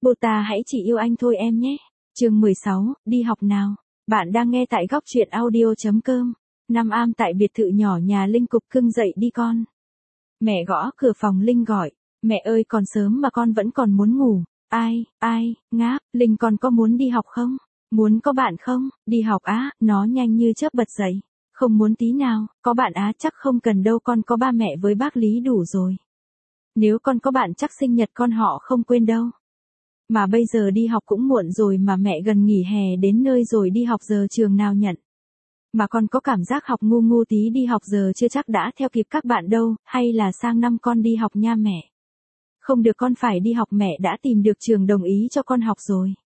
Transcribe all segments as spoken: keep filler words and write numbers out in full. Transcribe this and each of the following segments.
Bota hãy chỉ yêu anh thôi em nhé. Chương mười sáu, đi học nào. Bạn đang nghe tại góc truyện audio chấm com. Nam Am tại biệt thự nhỏ nhà Linh cục cưng dậy đi con. Mẹ gõ cửa phòng Linh gọi. Mẹ ơi còn sớm mà con vẫn còn muốn ngủ. Ai, ai, ngáp, Linh con có muốn đi học không? Muốn có bạn không? Đi học á, nó nhanh như chớp bật dậy. Không muốn tí nào, có bạn á chắc không cần đâu con có ba mẹ với bác Lý đủ rồi. Nếu con có bạn chắc sinh nhật con họ không quên đâu. Mà bây giờ đi học cũng muộn rồi mà mẹ gần nghỉ hè đến nơi rồi đi học giờ trường nào nhận. Mà con có cảm giác học ngu ngu tí đi học giờ chưa chắc đã theo kịp các bạn đâu, hay là sang năm con đi học nha mẹ. Không được con phải đi học mẹ đã tìm được trường đồng ý cho con học rồi.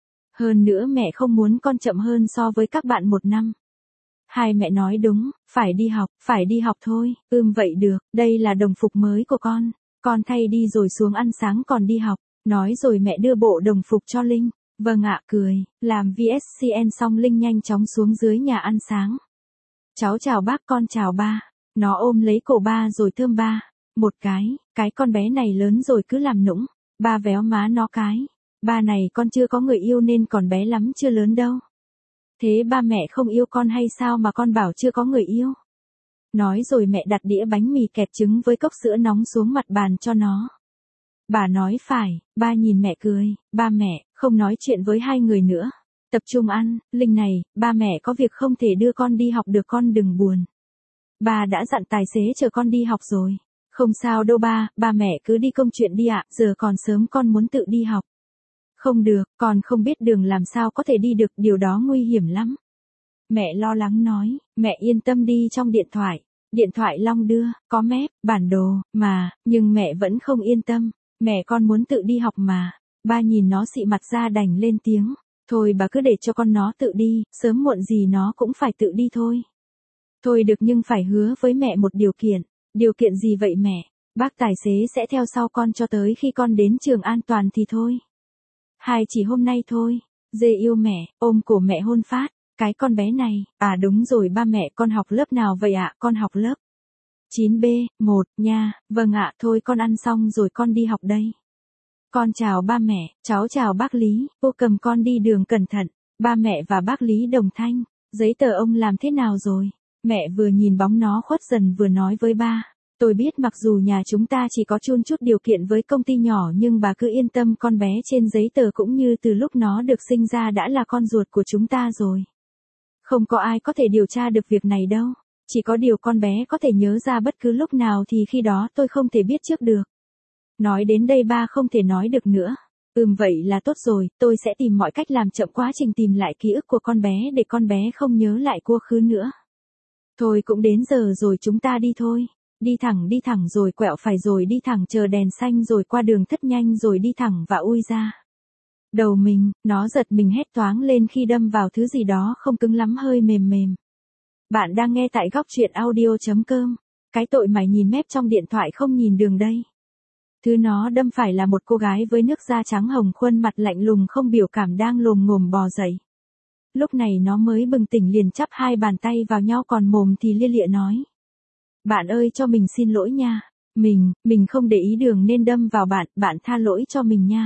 Hơn nữa mẹ không muốn con chậm hơn so với các bạn một năm. Hai mẹ nói đúng, phải đi học, phải đi học thôi, ưm vậy được, đây là đồng phục mới của con. Con thay đi rồi xuống ăn sáng còn đi học. Nói rồi mẹ đưa bộ đồng phục cho Linh. Vâng ạ, cười, làm vê ét xê en xong Linh nhanh chóng xuống dưới nhà ăn sáng. Cháu chào bác con chào ba. Nó ôm lấy cổ ba rồi thơm ba. Một cái, cái con bé này lớn rồi cứ làm nũng. Ba véo má nó cái. Ba này con chưa có người yêu nên còn bé lắm chưa lớn đâu. Thế ba mẹ không yêu con hay sao mà con bảo chưa có người yêu? Nói rồi mẹ đặt đĩa bánh mì kẹp trứng với cốc sữa nóng xuống mặt bàn cho nó. Bà nói phải, ba nhìn mẹ cười, ba mẹ, không nói chuyện với hai người nữa. Tập trung ăn, Linh này, ba mẹ có việc không thể đưa con đi học được con đừng buồn. Ba đã dặn tài xế chờ con đi học rồi. Không sao đâu ba, ba mẹ cứ đi công chuyện đi ạ, giờ còn sớm con muốn tự đi học. Không được, con không biết đường làm sao có thể đi được, điều đó nguy hiểm lắm. Mẹ lo lắng nói, mẹ yên tâm đi trong điện thoại. Điện thoại Long đưa, có map, bản đồ, mà, nhưng mẹ vẫn không yên tâm. Mẹ con muốn tự đi học mà. Ba nhìn nó xị mặt ra đành lên tiếng. Thôi bà cứ để cho con nó tự đi, sớm muộn gì nó cũng phải tự đi thôi. Thôi được nhưng phải hứa với mẹ một điều kiện. Điều kiện gì vậy mẹ? Bác tài xế sẽ theo sau con cho tới khi con đến trường an toàn thì thôi. Hai chỉ hôm nay thôi. Dê yêu mẹ, ôm cổ mẹ hôn phát. Cái con bé này, à đúng rồi ba mẹ con học lớp nào vậy ạ? Con học lớp chín B, một, nha, vâng ạ, thôi con ăn xong rồi con đi học đây. Con chào ba mẹ, cháu chào bác Lý, cô cầm con đi đường cẩn thận. Ba mẹ và bác Lý đồng thanh, giấy tờ ông làm thế nào rồi? Mẹ vừa nhìn bóng nó khuất dần vừa nói với ba. Tôi biết mặc dù nhà chúng ta chỉ có chun chút điều kiện với công ty nhỏ nhưng bà cứ yên tâm con bé trên giấy tờ cũng như từ lúc nó được sinh ra đã là con ruột của chúng ta rồi. Không có ai có thể điều tra được việc này đâu. Chỉ có điều con bé có thể nhớ ra bất cứ lúc nào thì khi đó tôi không thể biết trước được. Nói đến đây ba không thể nói được nữa. Ừm vậy là tốt rồi, tôi sẽ tìm mọi cách làm chậm quá trình tìm lại ký ức của con bé để con bé không nhớ lại quá khứ nữa. Thôi cũng đến giờ rồi chúng ta đi thôi. Đi thẳng đi thẳng rồi quẹo phải rồi đi thẳng chờ đèn xanh rồi qua đường thất nhanh rồi đi thẳng và ui ra. Đầu mình, nó giật mình hét toáng lên khi đâm vào thứ gì đó không cứng lắm hơi mềm mềm. Bạn đang nghe tại góc truyện audio chấm com. Cái tội mày nhìn mép trong điện thoại không nhìn đường đây. Thứ nó đâm phải là một cô gái với nước da trắng hồng khuôn mặt lạnh lùng không biểu cảm đang lồm ngồm bò dậy. Lúc này nó mới bừng tỉnh liền chắp hai bàn tay vào nhau còn mồm thì lia lịa nói. Bạn ơi cho mình xin lỗi nha. Mình, mình không để ý đường nên đâm vào bạn, bạn tha lỗi cho mình nha.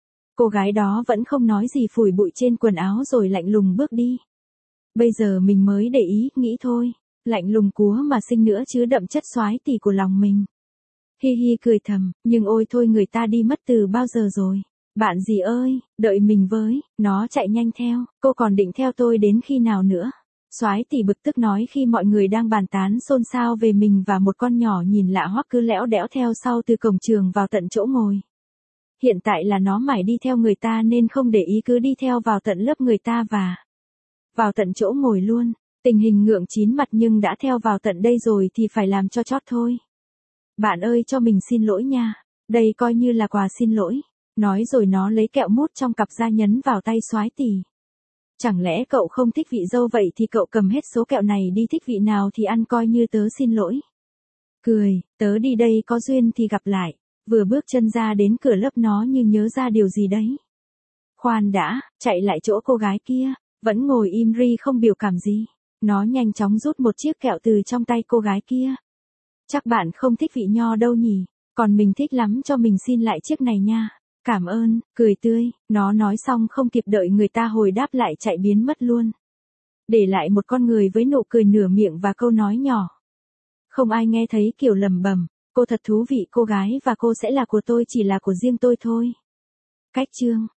Cô gái đó vẫn không nói gì phủi bụi trên quần áo rồi lạnh lùng bước đi. Bây giờ mình mới để ý, nghĩ thôi. Lạnh lùng cúa mà xinh nữa chứ đậm chất xoái tỉ của lòng mình. Hi hi cười thầm, nhưng ôi thôi người ta đi mất từ bao giờ rồi. Bạn gì ơi, đợi mình với, nó chạy nhanh theo, cô còn định theo tôi đến khi nào nữa. Soái tỉ bực tức nói khi mọi người đang bàn tán xôn xao về mình và một con nhỏ nhìn lạ hoắc cứ lẽo đẽo theo sau từ cổng trường vào tận chỗ ngồi. Hiện tại là nó mải đi theo người ta nên không để ý cứ đi theo vào tận lớp người ta và vào tận chỗ ngồi luôn. Tình hình ngượng chín mặt nhưng đã theo vào tận đây rồi thì phải làm cho chót thôi. Bạn ơi cho mình xin lỗi nha. Đây coi như là quà xin lỗi. Nói rồi nó lấy kẹo mút trong cặp ra nhấn vào tay soái tỉ. Chẳng lẽ cậu không thích vị dâu vậy thì cậu cầm hết số kẹo này đi thích vị nào thì ăn coi như tớ xin lỗi. Cười, tớ đi đây có duyên thì gặp lại. Vừa bước chân ra đến cửa lớp nó như nhớ ra điều gì đấy. Khoan đã, chạy lại chỗ cô gái kia, vẫn ngồi im ri không biểu cảm gì. Nó nhanh chóng rút một chiếc kẹo từ trong tay cô gái kia. Chắc bạn không thích vị nho đâu nhỉ, còn mình thích lắm cho mình xin lại chiếc này nha. Cảm ơn, cười tươi, nó nói xong không kịp đợi người ta hồi đáp lại chạy biến mất luôn. Để lại một con người với nụ cười nửa miệng và câu nói nhỏ. Không ai nghe thấy kiểu lầm bầm, cô thật thú vị cô gái và cô sẽ là của tôi chỉ là của riêng tôi thôi. Cách chương